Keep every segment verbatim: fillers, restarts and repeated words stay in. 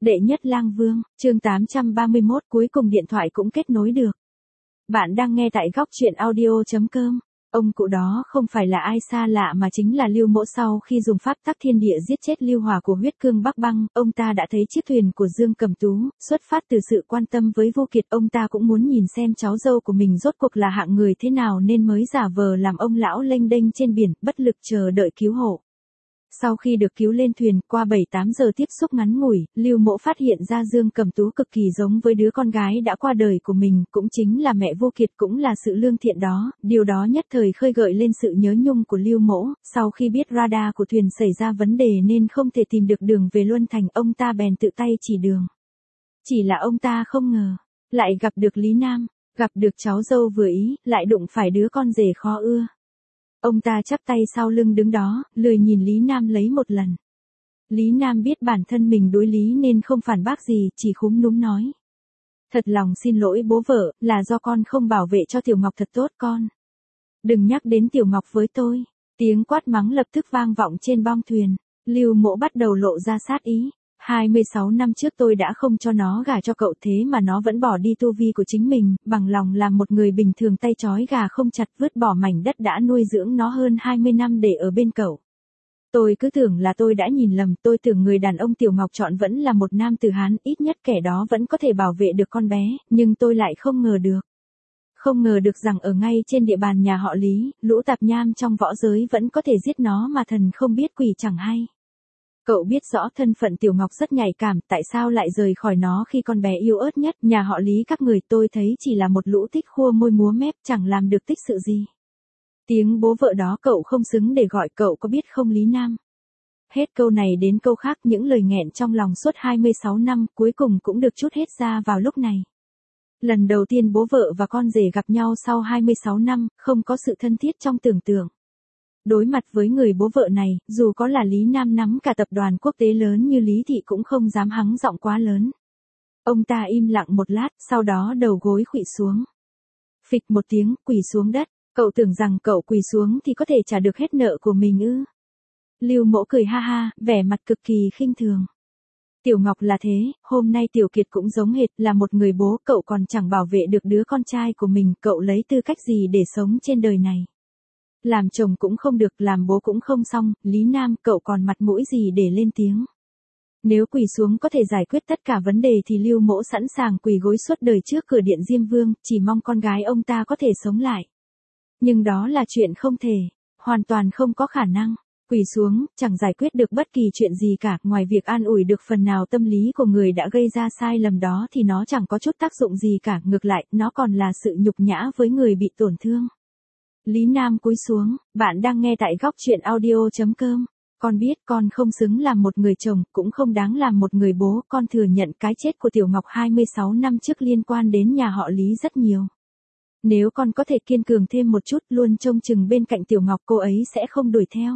Đệ nhất lang vương, chương tám trăm ba mươi mốt cuối cùng điện thoại cũng kết nối được. Bạn đang nghe tại góc truyện audio chấm com. Ông cụ đó không phải là ai xa lạ mà chính là Lưu Mỗ. Sau khi dùng pháp tắc thiên địa giết chết Lưu Hòa của huyết cương Bắc Băng, ông ta đã thấy chiếc thuyền của Dương Cẩm Tú, xuất phát từ sự quan tâm với Vô Kiệt. Ông ta cũng muốn nhìn xem cháu dâu của mình rốt cuộc là hạng người thế nào nên mới giả vờ làm ông lão lênh đênh trên biển, bất lực chờ đợi cứu hộ. Sau khi được cứu lên thuyền, qua bảy tám giờ tiếp xúc ngắn ngủi, Lưu Mỗ phát hiện ra Dương Cẩm Tú cực kỳ giống với đứa con gái đã qua đời của mình, cũng chính là mẹ Vô Kiệt, cũng là sự lương thiện đó. Điều đó nhất thời khơi gợi lên sự nhớ nhung của Lưu Mỗ. Sau khi biết radar của thuyền xảy ra vấn đề nên không thể tìm được đường về Luân Thành, ông ta bèn tự tay chỉ đường. Chỉ là ông ta không ngờ, lại gặp được Lý Nam, gặp được cháu dâu vừa ý, lại đụng phải đứa con rể khó ưa. Ông ta chắp tay sau lưng đứng đó, lười nhìn Lý Nam lấy một lần. Lý Nam biết bản thân mình đối lý nên không phản bác gì, chỉ khúm núm nói. Thật lòng xin lỗi bố vợ, là do con không bảo vệ cho Tiểu Ngọc thật tốt con. Đừng nhắc đến Tiểu Ngọc với tôi. Tiếng quát mắng lập tức vang vọng trên bong thuyền. Lưu Mỗ bắt đầu lộ ra sát ý. hai mươi sáu năm trước tôi đã không cho nó gả cho cậu, thế mà nó vẫn bỏ đi tu vi của chính mình, bằng lòng làm một người bình thường tay trói gà không chặt, vứt bỏ mảnh đất đã nuôi dưỡng nó hơn hai mươi năm để ở bên cậu. Tôi cứ tưởng là tôi đã nhìn lầm, tôi tưởng người đàn ông Tiểu Ngọc chọn vẫn là một nam tử Hán, ít nhất kẻ đó vẫn có thể bảo vệ được con bé, nhưng tôi lại không ngờ được. Không ngờ được rằng ở ngay trên địa bàn nhà họ Lý, lũ tạp nham trong võ giới vẫn có thể giết nó mà thần không biết quỷ chẳng hay. Cậu biết rõ thân phận Tiểu Ngọc rất nhạy cảm, tại sao lại rời khỏi nó khi con bé yếu ớt nhất, nhà họ Lý các người, tôi thấy chỉ là một lũ tích khua môi múa mép, chẳng làm được tích sự gì. Tiếng bố vợ đó cậu không xứng để gọi, cậu có biết không Lý Nam? Hết câu này đến câu khác, những lời nghẹn trong lòng suốt hai mươi sáu năm, cuối cùng cũng được trút hết ra vào lúc này. Lần đầu tiên bố vợ và con rể gặp nhau sau hai mươi sáu năm, không có sự thân thiết trong tưởng tượng. Đối mặt với người bố vợ này, dù có là Lý Nam nắm cả tập đoàn quốc tế lớn như Lý Thị cũng không dám hắng giọng quá lớn. Ông ta im lặng một lát, sau đó đầu gối khuỵu xuống. Phịch một tiếng, quỳ xuống đất. Cậu tưởng rằng cậu quỳ xuống thì có thể trả được hết nợ của mình ư? Lưu Mỗ cười ha ha, vẻ mặt cực kỳ khinh thường. Tiểu Ngọc là thế, hôm nay Tiểu Kiệt cũng giống hệt, là một người bố, cậu còn chẳng bảo vệ được đứa con trai của mình, cậu lấy tư cách gì để sống trên đời này? Làm chồng cũng không được, làm bố cũng không xong, Lý Nam, cậu còn mặt mũi gì để lên tiếng? Nếu quỳ xuống có thể giải quyết tất cả vấn đề thì Lưu Mỗ sẵn sàng quỳ gối suốt đời trước cửa điện Diêm Vương, chỉ mong con gái ông ta có thể sống lại. Nhưng đó là chuyện không thể, hoàn toàn không có khả năng. Quỳ xuống, chẳng giải quyết được bất kỳ chuyện gì cả, ngoài việc an ủi được phần nào tâm lý của người đã gây ra sai lầm đó thì nó chẳng có chút tác dụng gì cả, ngược lại, nó còn là sự nhục nhã với người bị tổn thương. Lý Nam cúi xuống, bạn đang nghe tại góc truyện audio chấm com. Con biết con không xứng làm một người chồng, cũng không đáng làm một người bố, con thừa nhận cái chết của Tiểu Ngọc hai mươi sáu năm trước liên quan đến nhà họ Lý rất nhiều. Nếu con có thể kiên cường thêm một chút, luôn trông chừng bên cạnh Tiểu Ngọc, cô ấy sẽ không đuổi theo.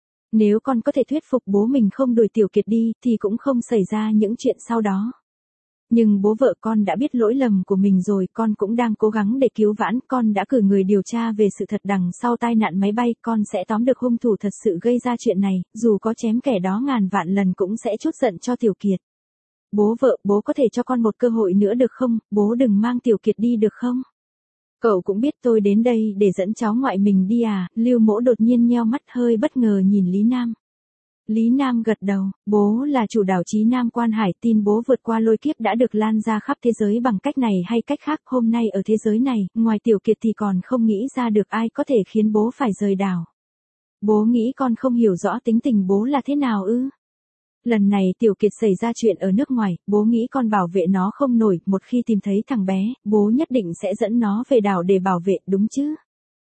Nếu con có thể thuyết phục bố mình không đuổi Tiểu Kiệt đi, thì cũng không xảy ra những chuyện sau đó. Nhưng bố vợ con đã biết lỗi lầm của mình rồi, con cũng đang cố gắng để cứu vãn, con đã cử người điều tra về sự thật đằng sau tai nạn máy bay, con sẽ tóm được hung thủ thật sự gây ra chuyện này, dù có chém kẻ đó ngàn vạn lần cũng sẽ trút giận cho Tiểu Kiệt. Bố vợ, bố có thể cho con một cơ hội nữa được không, bố đừng mang Tiểu Kiệt đi được không? Cậu cũng biết tôi đến đây để dẫn cháu ngoại mình đi à? Lưu Mỗ đột nhiên nheo mắt hơi bất ngờ nhìn Lý Nam. Lý Nam gật đầu, bố là chủ đảo Chí Nam Quan Hải, tin bố vượt qua lôi kiếp đã được lan ra khắp thế giới bằng cách này hay cách khác, hôm nay ở thế giới này, ngoài Tiểu Kiệt thì còn không nghĩ ra được ai có thể khiến bố phải rời đảo. Bố nghĩ con không hiểu rõ tính tình bố là thế nào ư? Lần này Tiểu Kiệt xảy ra chuyện ở nước ngoài, bố nghĩ con bảo vệ nó không nổi, một khi tìm thấy thằng bé, bố nhất định sẽ dẫn nó về đảo để bảo vệ, đúng chứ?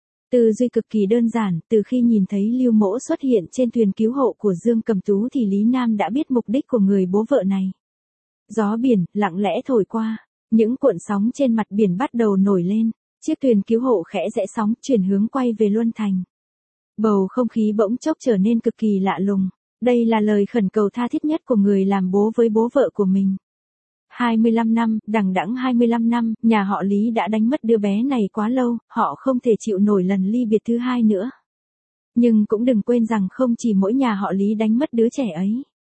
Tư duy cực kỳ đơn giản, từ khi nhìn thấy Lưu Mỗ xuất hiện trên thuyền cứu hộ của Dương Cẩm Tú thì Lý Nam đã biết mục đích của người bố vợ này. Gió biển, lặng lẽ thổi qua, những cuộn sóng trên mặt biển bắt đầu nổi lên, chiếc thuyền cứu hộ khẽ rẽ sóng, chuyển hướng quay về Luân Thành. Bầu không khí bỗng chốc trở nên cực kỳ lạ lùng, đây là lời khẩn cầu tha thiết nhất của người làm bố với bố vợ của mình. hai mươi lăm năm, đằng đẵng hai mươi lăm năm, nhà họ Lý đã đánh mất đứa bé này quá lâu, họ không thể chịu nổi lần ly biệt thứ hai nữa. Nhưng cũng đừng quên rằng không chỉ mỗi nhà họ Lý đánh mất đứa trẻ ấy.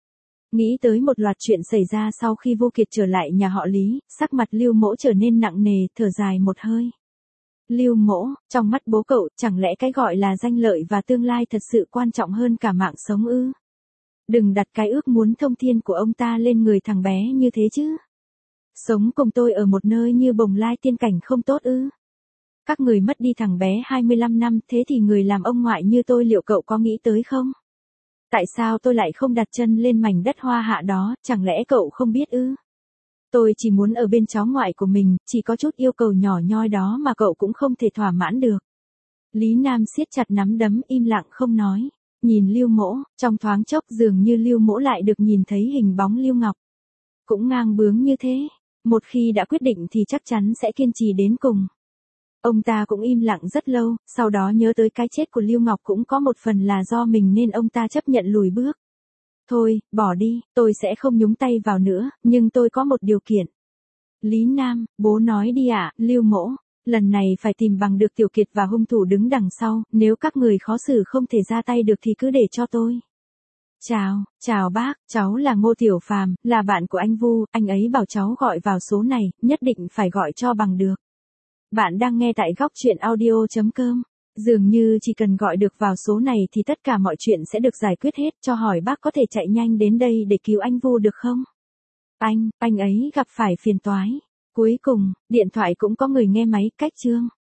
Nghĩ tới một loạt chuyện xảy ra sau khi Vô Kiệt trở lại nhà họ Lý, sắc mặt Lưu Mỗ trở nên nặng nề, thở dài một hơi. Lưu Mỗ, trong mắt bố cậu, chẳng lẽ cái gọi là danh lợi và tương lai thật sự quan trọng hơn cả mạng sống ư? Đừng đặt cái ước muốn thông thiên của ông ta lên người thằng bé như thế chứ. Sống cùng tôi ở một nơi như Bồng Lai tiên cảnh không tốt ư? Các người mất đi thằng bé hai mươi lăm năm, thế thì người làm ông ngoại như tôi liệu cậu có nghĩ tới không? Tại sao tôi lại không đặt chân lên mảnh đất hoa hạ đó, chẳng lẽ cậu không biết ư? Tôi chỉ muốn ở bên cháu ngoại của mình, chỉ có chút yêu cầu nhỏ nhoi đó mà cậu cũng không thể thỏa mãn được. Lý Nam siết chặt nắm đấm im lặng không nói. Nhìn Lưu Mỗ, trong thoáng chốc dường như Lưu Mỗ lại được nhìn thấy hình bóng Lưu Ngọc. Cũng ngang bướng như thế, một khi đã quyết định thì chắc chắn sẽ kiên trì đến cùng. Ông ta cũng im lặng rất lâu, sau đó nhớ tới cái chết của Lưu Ngọc cũng có một phần là do mình nên ông ta chấp nhận lùi bước. Thôi, bỏ đi, tôi sẽ không nhúng tay vào nữa, nhưng tôi có một điều kiện. Lý Nam, bố nói đi ạ, Lưu Mỗ, lần này phải tìm bằng được Tiểu Kiệt và hung thủ đứng đằng sau, nếu các người khó xử không thể ra tay được thì cứ để cho tôi. Chào, chào bác, cháu là Ngô Tiểu Phàm, là bạn của anh Vu, anh ấy bảo cháu gọi vào số này, nhất định phải gọi cho bằng được. Bạn đang nghe tại góc truyện audio chấm com. Dường như chỉ cần gọi được vào số này thì tất cả mọi chuyện sẽ được giải quyết hết, cho hỏi bác có thể chạy nhanh đến đây để cứu anh Vu được không? Anh, anh ấy gặp phải phiền toái. Cuối cùng, điện thoại cũng có người nghe máy, cách chương.